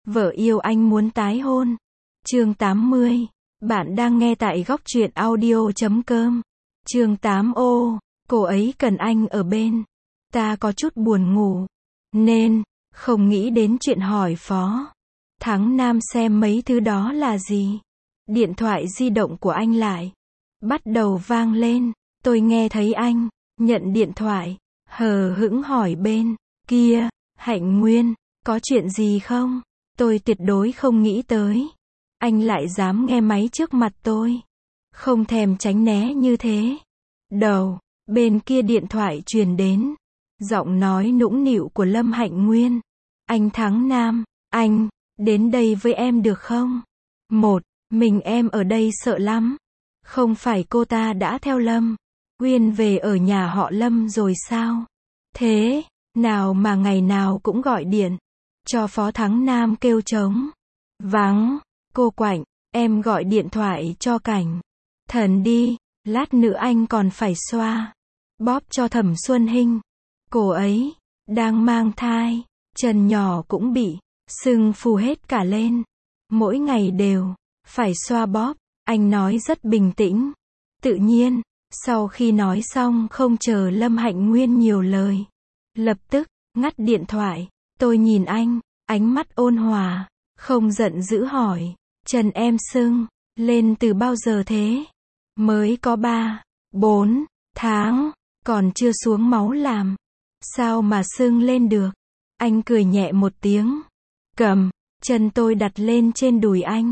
Vợ yêu anh muốn tái hôn. Chương 80. Bạn đang nghe tại góc truyện audio.com. Chương 8. Cô ấy cần anh ở bên. Ta có chút buồn ngủ, nên không nghĩ đến chuyện hỏi Phó Thắng Nam xem mấy thứ đó là gì. Điện thoại di động của anh lại bắt đầu vang lên. Tôi nghe thấy anh nhận điện thoại, hờ hững hỏi bên kia, Hạnh Nguyên, có chuyện gì không? Tôi tuyệt đối không nghĩ tới anh lại dám nghe máy trước mặt tôi, không thèm tránh né như thế. Đầu bên kia điện thoại truyền đến giọng nói nũng nịu của Lâm Hạnh Nguyên. Anh Thắng Nam, anh đến đây với em được không? Mình em ở đây sợ lắm. Không phải cô ta đã theo Lâm Uyên về ở nhà họ Lâm rồi sao? Thế nào mà ngày nào cũng gọi điện cho Phó Thắng Nam kêu trống vắng. Cô Quạnh, em gọi điện thoại cho Cảnh Thần đi, lát nữa anh còn phải xoa bóp cho Thẩm Xuân Hinh. Cô ấy đang mang thai, chân nhỏ cũng bị sưng phù hết cả lên. Mỗi ngày đều phải xoa bóp. Anh nói rất bình tĩnh, tự nhiên. Sau khi nói xong không chờ Lâm Hạnh Nguyên nhiều lời, lập tức ngắt điện thoại. Tôi nhìn anh, ánh mắt ôn hòa, không giận dữ hỏi, chân em sưng lên từ bao giờ thế? Mới có 3-4 tháng, còn chưa xuống máu làm sao mà sưng lên được? Anh cười nhẹ một tiếng, cầm chân tôi đặt lên trên đùi anh,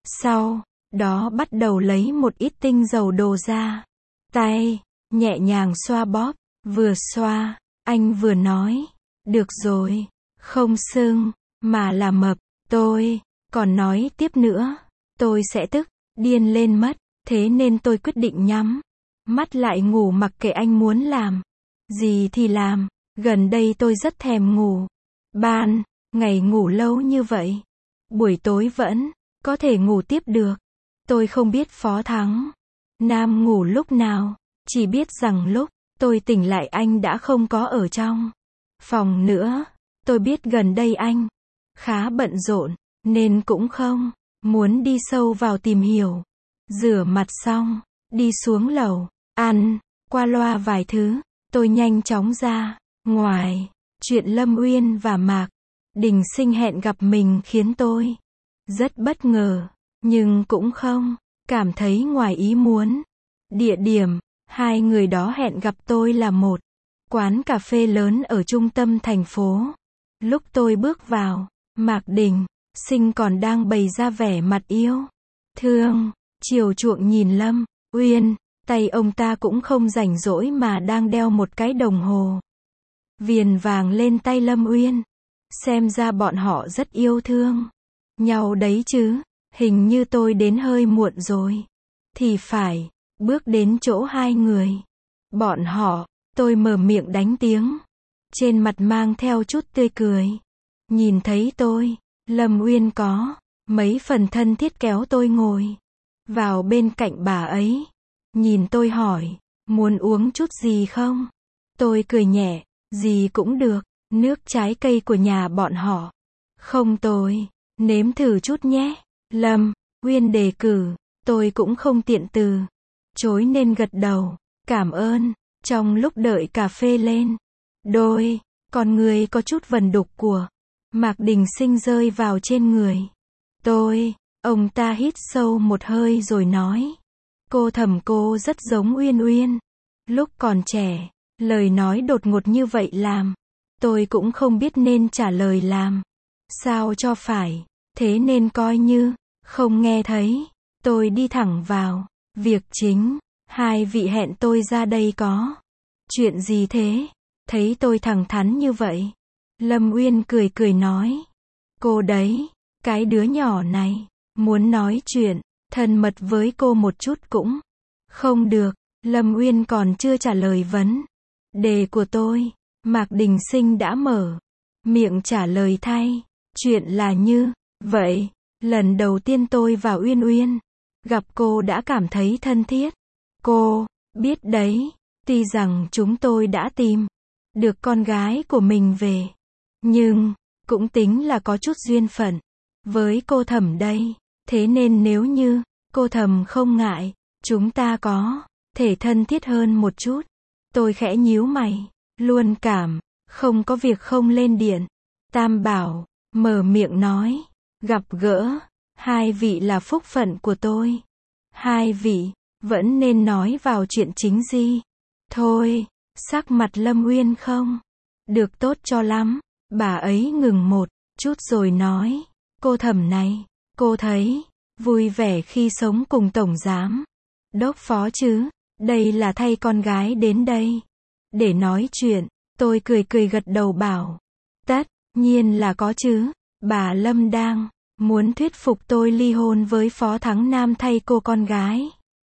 sau đó bắt đầu lấy một ít tinh dầu đồ ra tay, nhẹ nhàng xoa bóp. Vừa xoa, anh vừa nói, được rồi, không sưng, mà là mập. Tôi còn nói tiếp nữa, tôi sẽ tức điên lên mất. Thế nên tôi quyết định nhắm mắt lại ngủ mặc kệ anh muốn làm gì thì làm. Gần đây tôi rất thèm ngủ. Ban ngày ngủ lâu như vậy, buổi tối vẫn có thể ngủ tiếp được. Tôi không biết Phó Thắng Nam ngủ lúc nào, chỉ biết rằng lúc tôi tỉnh lại anh đã không có ở trong phòng nữa. Tôi biết gần đây anh khá bận rộn, nên cũng không muốn đi sâu vào tìm hiểu. Rửa mặt xong, đi xuống lầu, ăn qua loa vài thứ, tôi nhanh chóng ra ngoài. Chuyện Lâm Uyên và Mạc Đình Sinh hẹn gặp mình khiến tôi rất bất ngờ, nhưng cũng không cảm thấy ngoài ý muốn. Địa điểm hai người đó hẹn gặp tôi là một quán cà phê lớn ở trung tâm thành phố. Lúc tôi bước vào, Mạc Đình Sinh còn đang bày ra vẻ mặt yêu thương, chiều chuộng nhìn Lâm Uyên. Tay ông ta cũng không rảnh rỗi mà đang đeo một cái đồng hồ viền vàng lên tay Lâm Uyên. Xem ra bọn họ rất yêu thương nhau đấy chứ. Hình như tôi đến hơi muộn rồi thì phải. Bước đến chỗ hai người bọn họ, tôi mở miệng đánh tiếng, trên mặt mang theo chút tươi cười. Nhìn thấy tôi, Lâm Uyên có mấy phần thân thiết kéo tôi ngồi vào bên cạnh bà ấy. Nhìn tôi hỏi, muốn uống chút gì không? Tôi cười nhẹ, gì cũng được, nước trái cây của nhà bọn họ không tồi, nếm thử chút nhé. Lâm Uyên đề cử, tôi cũng không tiện từ chối nên gật đầu, cảm ơn. Trong lúc đợi cà phê lên, đôi con người có chút vần đục của Mạc Đình Sinh rơi vào trên người tôi. Ông ta hít sâu một hơi rồi nói, cô Thẩm, cô rất giống Uyên Uyên lúc còn trẻ. Lời nói đột ngột như vậy làm tôi cũng không biết nên trả lời làm sao cho phải, thế nên coi như không nghe thấy. Tôi đi thẳng vào việc chính. Hai vị hẹn tôi ra đây có chuyện gì thế? Thấy tôi thẳng thắn như vậy, Lâm Uyên cười cười nói, cô đấy, cái đứa nhỏ này muốn nói chuyện thân mật với cô một chút cũng không được. Lâm Uyên còn chưa trả lời vấn đề của tôi, Mạc Đình Sinh đã mở miệng trả lời thay. Chuyện là như vậy, lần đầu tiên tôi và Uyên Uyên gặp cô đã cảm thấy thân thiết. Cô biết đấy, tuy rằng chúng tôi đã tìm được con gái của mình về, nhưng cũng tính là có chút duyên phận. với cô Thẩm đây. Thế nên nếu như cô Thẩm không ngại, chúng ta có thể thân thiết hơn một chút. Tôi khẽ nhíu mày, luôn cảm không có việc không lên điện. Tam Bảo mở miệng nói, gặp gỡ hai vị là phúc phận của tôi. Hai vị vẫn nên nói vào chuyện chính gì. Thôi, sắc mặt Lâm Uyên không được tốt cho lắm. Bà ấy ngừng một chút rồi nói, cô Thẩm này, cô thấy vui vẻ khi sống cùng tổng giám đốc phó chứ? Đây là thay con gái đến đây để nói chuyện. Tôi cười cười gật đầu bảo, tất nhiên là có chứ. Bà Lâm đang muốn thuyết phục tôi ly hôn với Phó Thắng Nam thay cô con gái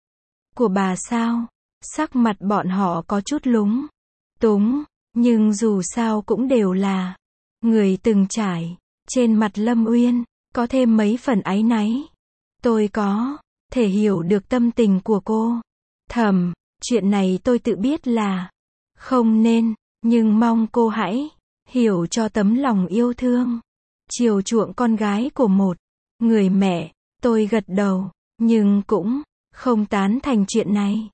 của bà sao? Sắc mặt bọn họ có chút lúng túng, nhưng dù sao cũng đều là người từng trải. Trên mặt Lâm Uyên có thêm mấy phần áy náy. Tôi có thể hiểu được tâm tình của cô Thẩm. Chuyện này tôi tự biết là không nên, nhưng mong cô hãy hiểu cho tấm lòng yêu thương, chiều chuộng con gái của một người mẹ. Tôi gật đầu, nhưng cũng không tán thành chuyện này.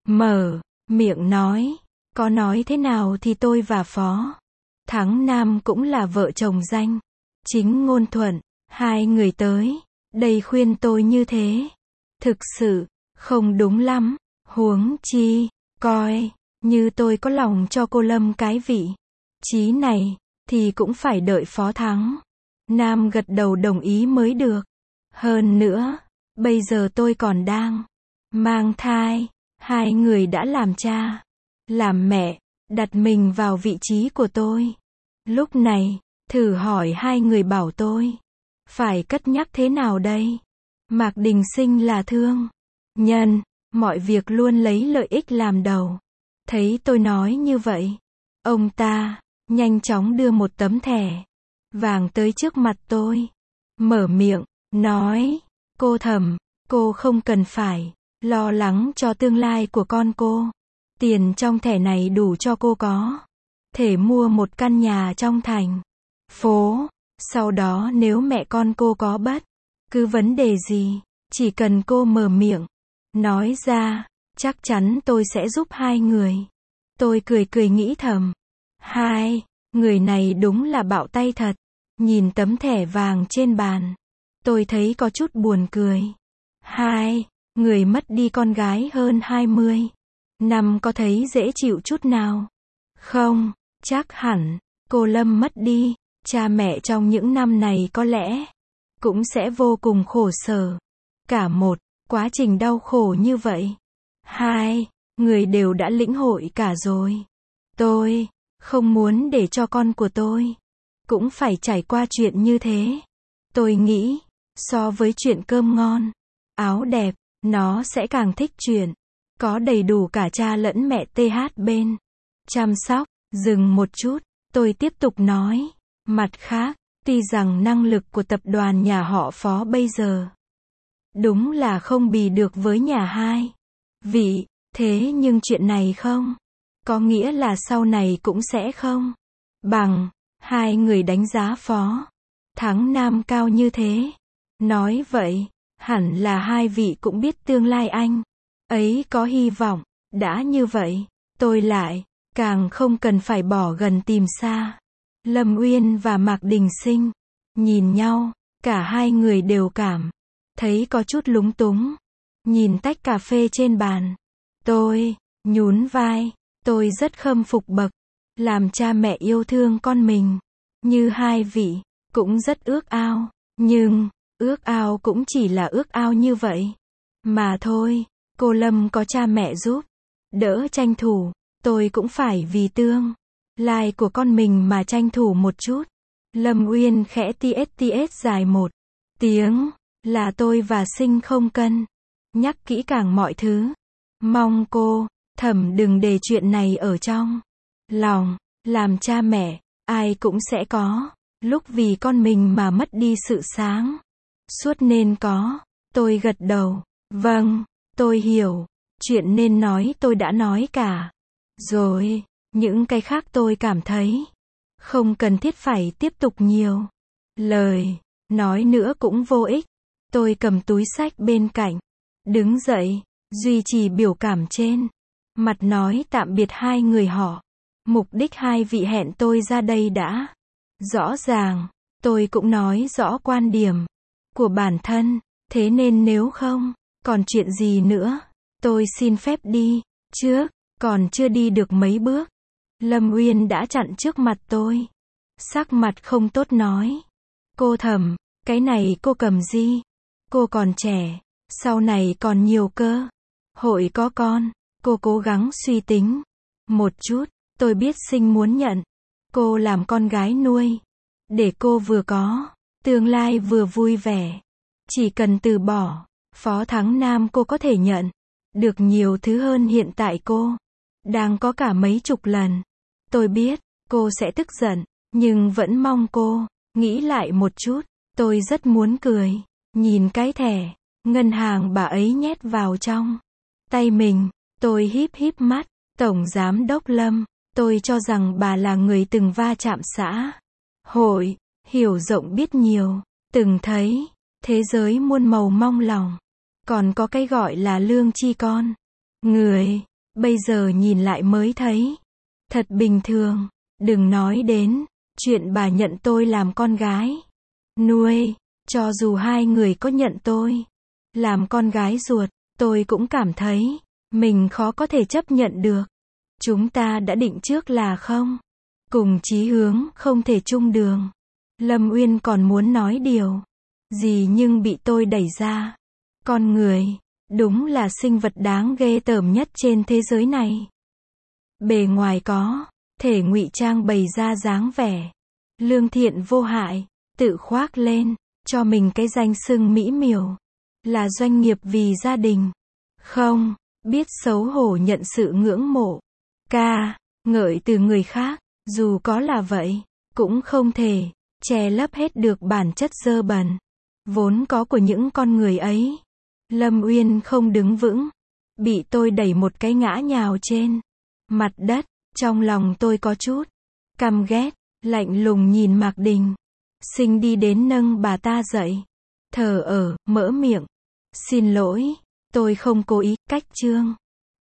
Mở miệng nói, có nói thế nào thì tôi và Phó Thắng Nam cũng là vợ chồng danh chính ngôn thuận. Hai người tới đây khuyên tôi như thế, thực sự không đúng lắm. Huống chi, coi như tôi có lòng cho cô Lâm cái vị trí này, thì cũng phải đợi Phó Thắng Nam gật đầu đồng ý mới được. Hơn nữa, bây giờ tôi còn đang mang thai. Hai người đã làm cha, làm mẹ, đặt mình vào vị trí của tôi. Lúc này, thử hỏi hai người bảo tôi phải cất nhắc thế nào đây? Mạc Đình Sinh là thương nhân, mọi việc luôn lấy lợi ích làm đầu. Thấy tôi nói như vậy, ông ta nhanh chóng đưa một tấm thẻ vàng tới trước mặt tôi, mở miệng nói, cô Thẩm, cô không cần phải lo lắng cho tương lai của con cô. Tiền trong thẻ này đủ cho cô có thể mua một căn nhà trong thành phố. Sau đó nếu mẹ con cô có bất cứ vấn đề gì, chỉ cần cô mở miệng nói ra, chắc chắn tôi sẽ giúp hai người. Tôi cười cười nghĩ thầm, hai người này đúng là bạo tay thật. Nhìn tấm thẻ vàng trên bàn, tôi thấy có chút buồn cười. Hai người mất đi con gái hơn 20 năm có thấy dễ chịu chút nào? Không, chắc hẳn cô Lâm mất đi cha mẹ trong những năm này có lẽ cũng sẽ vô cùng khổ sở. Cả một quá trình đau khổ như vậy, hai người đều đã lĩnh hội cả rồi. Tôi không muốn để cho con của tôi cũng phải trải qua chuyện như thế. Tôi nghĩ, so với chuyện cơm ngon, áo đẹp, nó sẽ càng thích chuyện có đầy đủ cả cha lẫn mẹ TH bên chăm sóc. Dừng một chút, tôi tiếp tục nói, mặt khác, tuy rằng năng lực của tập đoàn nhà họ Phó bây giờ đúng là không bì được với nhà hai vị, thế nhưng chuyện này không có nghĩa là sau này cũng sẽ không bằng. Hai người đánh giá Phó Thắng Nam cao như thế. Nói vậy, hẳn là hai vị cũng biết tương lai anh ấy có hy vọng. Đã như vậy, tôi lại càng không cần phải bỏ gần tìm xa. Lâm Uyên và Mạc Đình Sinh nhìn nhau, cả hai người đều cảm thấy có chút lúng túng. Nhìn tách cà phê trên bàn, tôi nhún vai. Tôi rất khâm phục bậc làm cha mẹ yêu thương con mình như hai vị, cũng rất ước ao, nhưng ước ao cũng chỉ là ước ao như vậy mà thôi. Cô Lâm có cha mẹ giúp đỡ tranh thủ, tôi cũng phải vì tương lai của con mình mà tranh thủ một chút. Lâm Uyên khẽ ts dài một tiếng, là tôi và Sinh không cân nhắc kỹ càng mọi thứ. Mong cô Thẩm đừng để chuyện này ở trong lòng. Làm cha mẹ, ai cũng sẽ có lúc vì con mình mà mất đi sự sáng suốt nên có. Tôi gật đầu, vâng, tôi hiểu. Chuyện nên nói tôi đã nói cả rồi. Những cái khác tôi cảm thấy không cần thiết phải tiếp tục nhiều lời Nói nữa cũng vô ích. Tôi cầm túi xách bên cạnh. Đứng dậy, duy trì biểu cảm trên. Mặt nói tạm biệt hai người họ. Mục đích hai vị hẹn tôi ra đây đã rõ ràng. Tôi cũng nói rõ quan điểm của bản thân. Thế nên nếu không còn chuyện gì nữa, tôi xin phép đi trước. Còn chưa đi được mấy bước, Lâm Uyên đã chặn trước mặt tôi. Sắc mặt không tốt nói. Cô Thẩm, cái này cô cầm gì? Cô còn trẻ, sau này còn nhiều cơ hội có con. Cô cố gắng suy tính một chút. Tôi biết Sinh muốn nhận cô làm con gái nuôi, để cô vừa có tương lai vừa vui vẻ. Chỉ cần từ bỏ Phó Thắng Nam, cô có thể nhận được nhiều thứ hơn hiện tại cô đang có cả mấy chục lần. Tôi biết cô sẽ tức giận, nhưng vẫn mong cô nghĩ lại một chút. Tôi rất muốn cười, nhìn cái thẻ ngân hàng bà ấy nhét vào trong tay mình. Tôi híp híp mắt. Tổng Giám đốc Lâm, tôi cho rằng bà là người từng va chạm xã hội, hiểu rộng biết nhiều, từng thấy thế giới muôn màu mong lòng. Còn có cái gọi là lương tri con người, bây giờ nhìn lại mới thấy thật bình thường. Đừng nói đến chuyện bà nhận tôi làm con gái nuôi. Cho dù hai người có nhận tôi làm con gái ruột, tôi cũng cảm thấy mình khó có thể chấp nhận được. Chúng ta đã định trước là không cùng chí hướng, không thể chung đường. Lâm Uyên còn muốn nói điều gì nhưng bị tôi đẩy ra. Con người đúng là sinh vật đáng ghê tởm nhất trên thế giới này. Bề ngoài có thể ngụy trang bày ra dáng vẻ lương thiện vô hại, tự khoác lên cho mình cái danh xưng mỹ miều là doanh nghiệp vì gia đình. Không biết xấu hổ nhận sự ngưỡng mộ, ca ngợi từ người khác. Dù có là vậy, cũng không thể che lấp hết được bản chất dơ bẩn vốn có của những con người ấy. Lâm Uyên không đứng vững, bị tôi đẩy một cái ngã nhào trên mặt đất. Trong lòng tôi có chút căm ghét, lạnh lùng nhìn Mạc Đình. Sinh đi đến nâng bà ta dậy, thờ ơ mở miệng. Xin lỗi, tôi không cố ý. Cách chương